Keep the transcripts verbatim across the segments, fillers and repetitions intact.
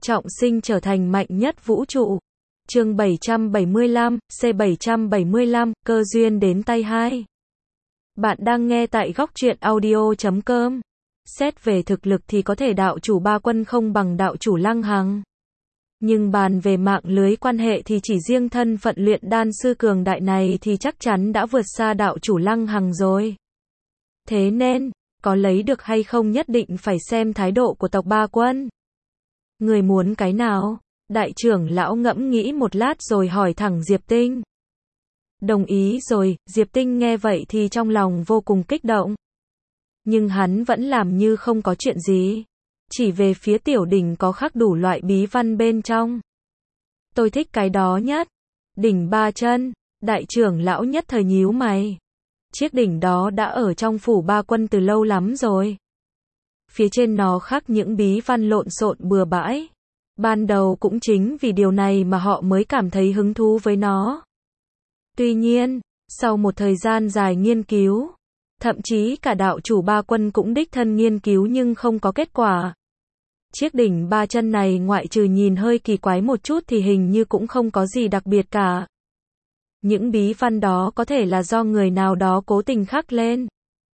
trọng sinh trở thành mạnh nhất vũ trụ. Chương bảy trăm bảy mươi lăm, C bảy trăm bảy mươi lăm, cơ duyên đến tay hai. Bạn đang nghe tại góc truyện audio chấm com. Xét về thực lực thì có thể đạo chủ Ba Quân không bằng đạo chủ Lăng Hằng. Nhưng bàn về mạng lưới quan hệ thì chỉ riêng thân phận luyện đan sư cường đại này thì chắc chắn đã vượt xa đạo chủ Lăng Hằng rồi. Thế nên, có lấy được hay không nhất định phải xem thái độ của tộc Ba Quân. Người muốn cái nào? Đại trưởng lão ngẫm nghĩ một lát rồi hỏi thẳng Diệp Tinh. Đồng ý rồi, Diệp Tinh nghe vậy thì trong lòng vô cùng kích động. Nhưng hắn vẫn làm như không có chuyện gì. Chỉ về phía tiểu đỉnh có khắc đủ loại bí văn bên trong. Tôi thích cái đó nhất. Đỉnh ba chân, đại trưởng lão nhất thời nhíu mày. Chiếc đỉnh đó đã ở trong phủ Ba Quân từ lâu lắm rồi. Phía trên nó khắc những bí văn lộn xộn bừa bãi. Ban đầu cũng chính vì điều này mà họ mới cảm thấy hứng thú với nó. Tuy nhiên, sau một thời gian dài nghiên cứu, thậm chí cả đạo chủ Ba Quân cũng đích thân nghiên cứu nhưng không có kết quả. Chiếc đỉnh ba chân này ngoại trừ nhìn hơi kỳ quái một chút thì hình như cũng không có gì đặc biệt cả. Những bí văn đó có thể là do người nào đó cố tình khắc lên.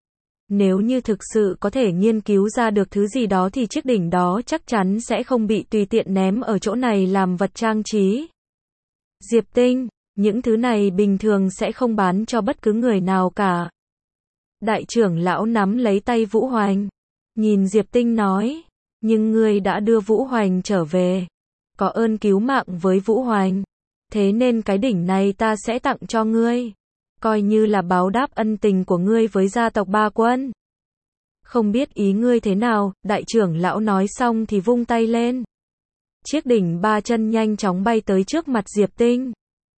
Nếu như thực sự có thể nghiên cứu ra được thứ gì đó thì chiếc đỉnh đó chắc chắn sẽ không bị tùy tiện ném ở chỗ này làm vật trang trí. Diệp Tinh, những thứ này bình thường sẽ không bán cho bất cứ người nào cả. Đại trưởng lão nắm lấy tay Vũ Hoành. Nhìn Diệp Tinh nói, nhưng ngươi đã đưa Vũ Hoành trở về. Có ơn cứu mạng với Vũ Hoành. Thế nên cái đỉnh này ta sẽ tặng cho ngươi. Coi như là báo đáp ân tình của ngươi với gia tộc Ba Quân. Không biết ý ngươi thế nào, đại trưởng lão nói xong thì vung tay lên. Chiếc đỉnh ba chân nhanh chóng bay tới trước mặt Diệp Tinh.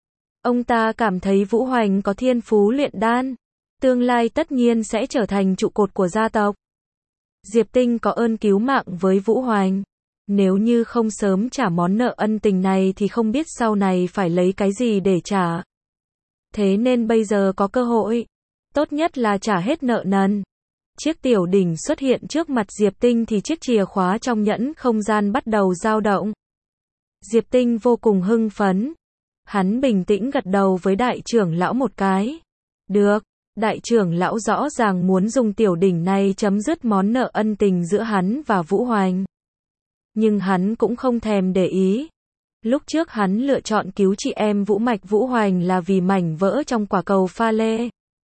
Ông ta cảm thấy Vũ Hoành có thiên phú luyện đan. Tương lai tất nhiên sẽ trở thành trụ cột của gia tộc. Diệp Tinh có ơn cứu mạng với Vũ Hoành. Nếu như không sớm trả món nợ ân tình này thì không biết sau này phải lấy cái gì để trả. Thế nên bây giờ có cơ hội. Tốt nhất là trả hết nợ nần. Chiếc tiểu đỉnh xuất hiện trước mặt Diệp Tinh thì chiếc chìa khóa trong nhẫn không gian bắt đầu dao động. Diệp Tinh vô cùng hưng phấn. Hắn bình tĩnh gật đầu với đại trưởng lão một cái. Được, đại trưởng lão rõ ràng muốn dùng tiểu đỉnh này chấm dứt món nợ ân tình giữa hắn và Vũ Hoành. Nhưng hắn cũng không thèm để ý. Lúc trước hắn lựa chọn cứu chị em Vũ Mạch Vũ Hoành là vì mảnh vỡ trong quả cầu pha lê.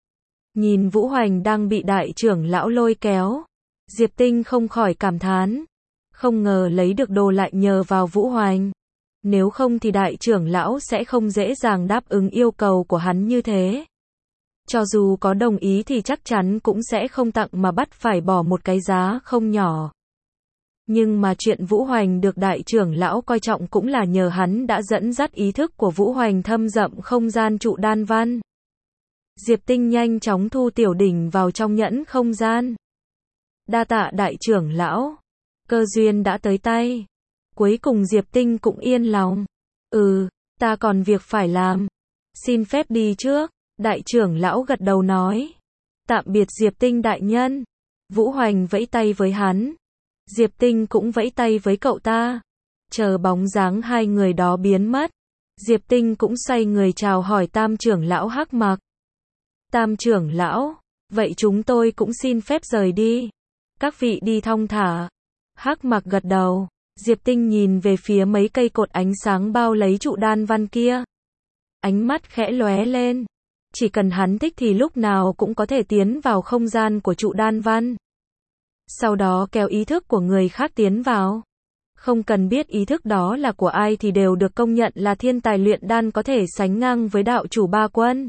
Nhìn Vũ Hoành đang bị đại trưởng lão lôi kéo, Diệp Tinh không khỏi cảm thán. Không ngờ lấy được đồ lại nhờ vào Vũ Hoành. Nếu không thì đại trưởng lão sẽ không dễ dàng đáp ứng yêu cầu của hắn như thế. Cho dù có đồng ý thì chắc chắn cũng sẽ không tặng mà bắt phải bỏ một cái giá không nhỏ. Nhưng mà chuyện Vũ Hoành được đại trưởng lão coi trọng cũng là nhờ hắn đã dẫn dắt ý thức của Vũ Hoành thâm dậm không gian trụ đan văn. Diệp Tinh nhanh chóng thu tiểu đỉnh vào trong nhẫn không gian. Đa tạ đại trưởng lão. Cơ duyên đã tới tay. Cuối cùng Diệp Tinh cũng yên lòng. Ừ, ta còn việc phải làm. Xin phép đi trước. Đại trưởng lão gật đầu nói. Tạm biệt Diệp Tinh đại nhân. Vũ Hoành vẫy tay với hắn. Diệp Tinh cũng vẫy tay với cậu ta. Chờ bóng dáng hai người đó biến mất. Diệp Tinh cũng xoay người chào hỏi tam trưởng lão Hắc Mặc. Tam trưởng lão, vậy chúng tôi cũng xin phép rời đi. Các vị đi thong thả. Hắc Mặc gật đầu. Diệp Tinh nhìn về phía mấy cây cột ánh sáng bao lấy trụ đan văn kia. Ánh mắt khẽ lóe lên. Chỉ cần hắn thích thì lúc nào cũng có thể tiến vào không gian của trụ đan văn. Sau đó kéo ý thức của người khác tiến vào. Không cần biết ý thức đó là của ai thì đều được công nhận là thiên tài luyện đan có thể sánh ngang với đạo chủ Ba Quân.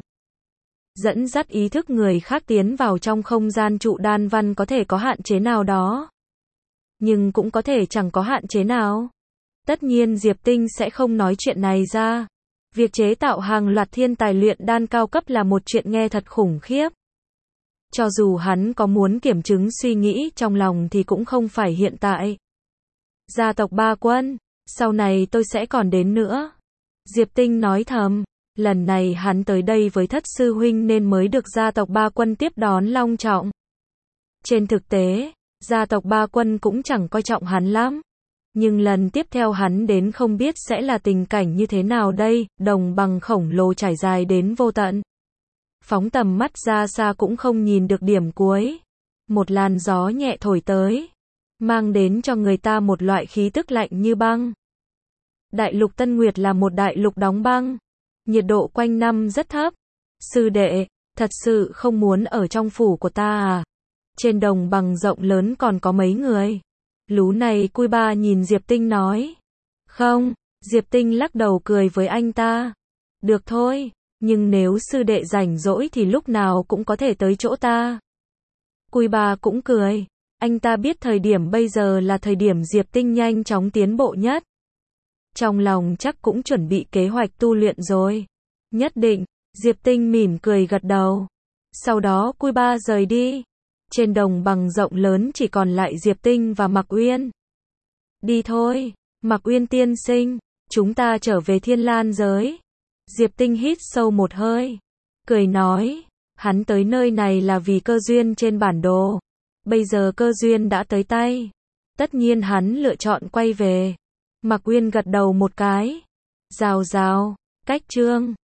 Dẫn dắt ý thức người khác tiến vào trong không gian trụ đan văn có thể có hạn chế nào đó. Nhưng cũng có thể chẳng có hạn chế nào. Tất nhiên Diệp Tinh sẽ không nói chuyện này ra. Việc chế tạo hàng loạt thiên tài luyện đan cao cấp là một chuyện nghe thật khủng khiếp. Cho dù hắn có muốn kiểm chứng suy nghĩ trong lòng thì cũng không phải hiện tại. Gia tộc Ba Quân, sau này tôi sẽ còn đến nữa. Diệp Tinh nói thầm, lần này hắn tới đây với thất sư huynh nên mới được gia tộc Ba Quân tiếp đón long trọng. Trên thực tế, gia tộc Ba Quân cũng chẳng coi trọng hắn lắm. Nhưng lần tiếp theo hắn đến không biết sẽ là tình cảnh như thế nào đây, đồng bằng khổng lồ trải dài đến vô tận. Phóng tầm mắt ra xa cũng không nhìn được điểm cuối. Một làn gió nhẹ thổi tới, mang đến cho người ta một loại khí tức lạnh như băng. Đại lục Tân Nguyệt là một đại lục đóng băng, nhiệt độ quanh năm rất thấp. Sư đệ, thật sự không muốn ở trong phủ của ta à? Trên đồng bằng rộng lớn còn có mấy người. Lú này Cui Ba nhìn Diệp Tinh nói. Không, Diệp Tinh lắc đầu cười với anh ta. Được thôi, nhưng nếu sư đệ rảnh rỗi thì lúc nào cũng có thể tới chỗ ta. Cui Ba cũng cười. Anh ta biết thời điểm bây giờ là thời điểm Diệp Tinh nhanh chóng tiến bộ nhất. Trong lòng chắc cũng chuẩn bị kế hoạch tu luyện rồi. Nhất định, Diệp Tinh mỉm cười gật đầu. Sau đó Cui Ba rời đi. Trên đồng bằng rộng lớn chỉ còn lại Diệp Tinh và Mạc Uyên. Đi thôi, Mạc Uyên tiên sinh, chúng ta trở về Thiên Lan giới. Diệp Tinh hít sâu một hơi, cười nói, hắn tới nơi này là vì cơ duyên trên bản đồ. Bây giờ cơ duyên đã tới tay, tất nhiên hắn lựa chọn quay về. Mạc Uyên gật đầu một cái. Rào rào, cách chương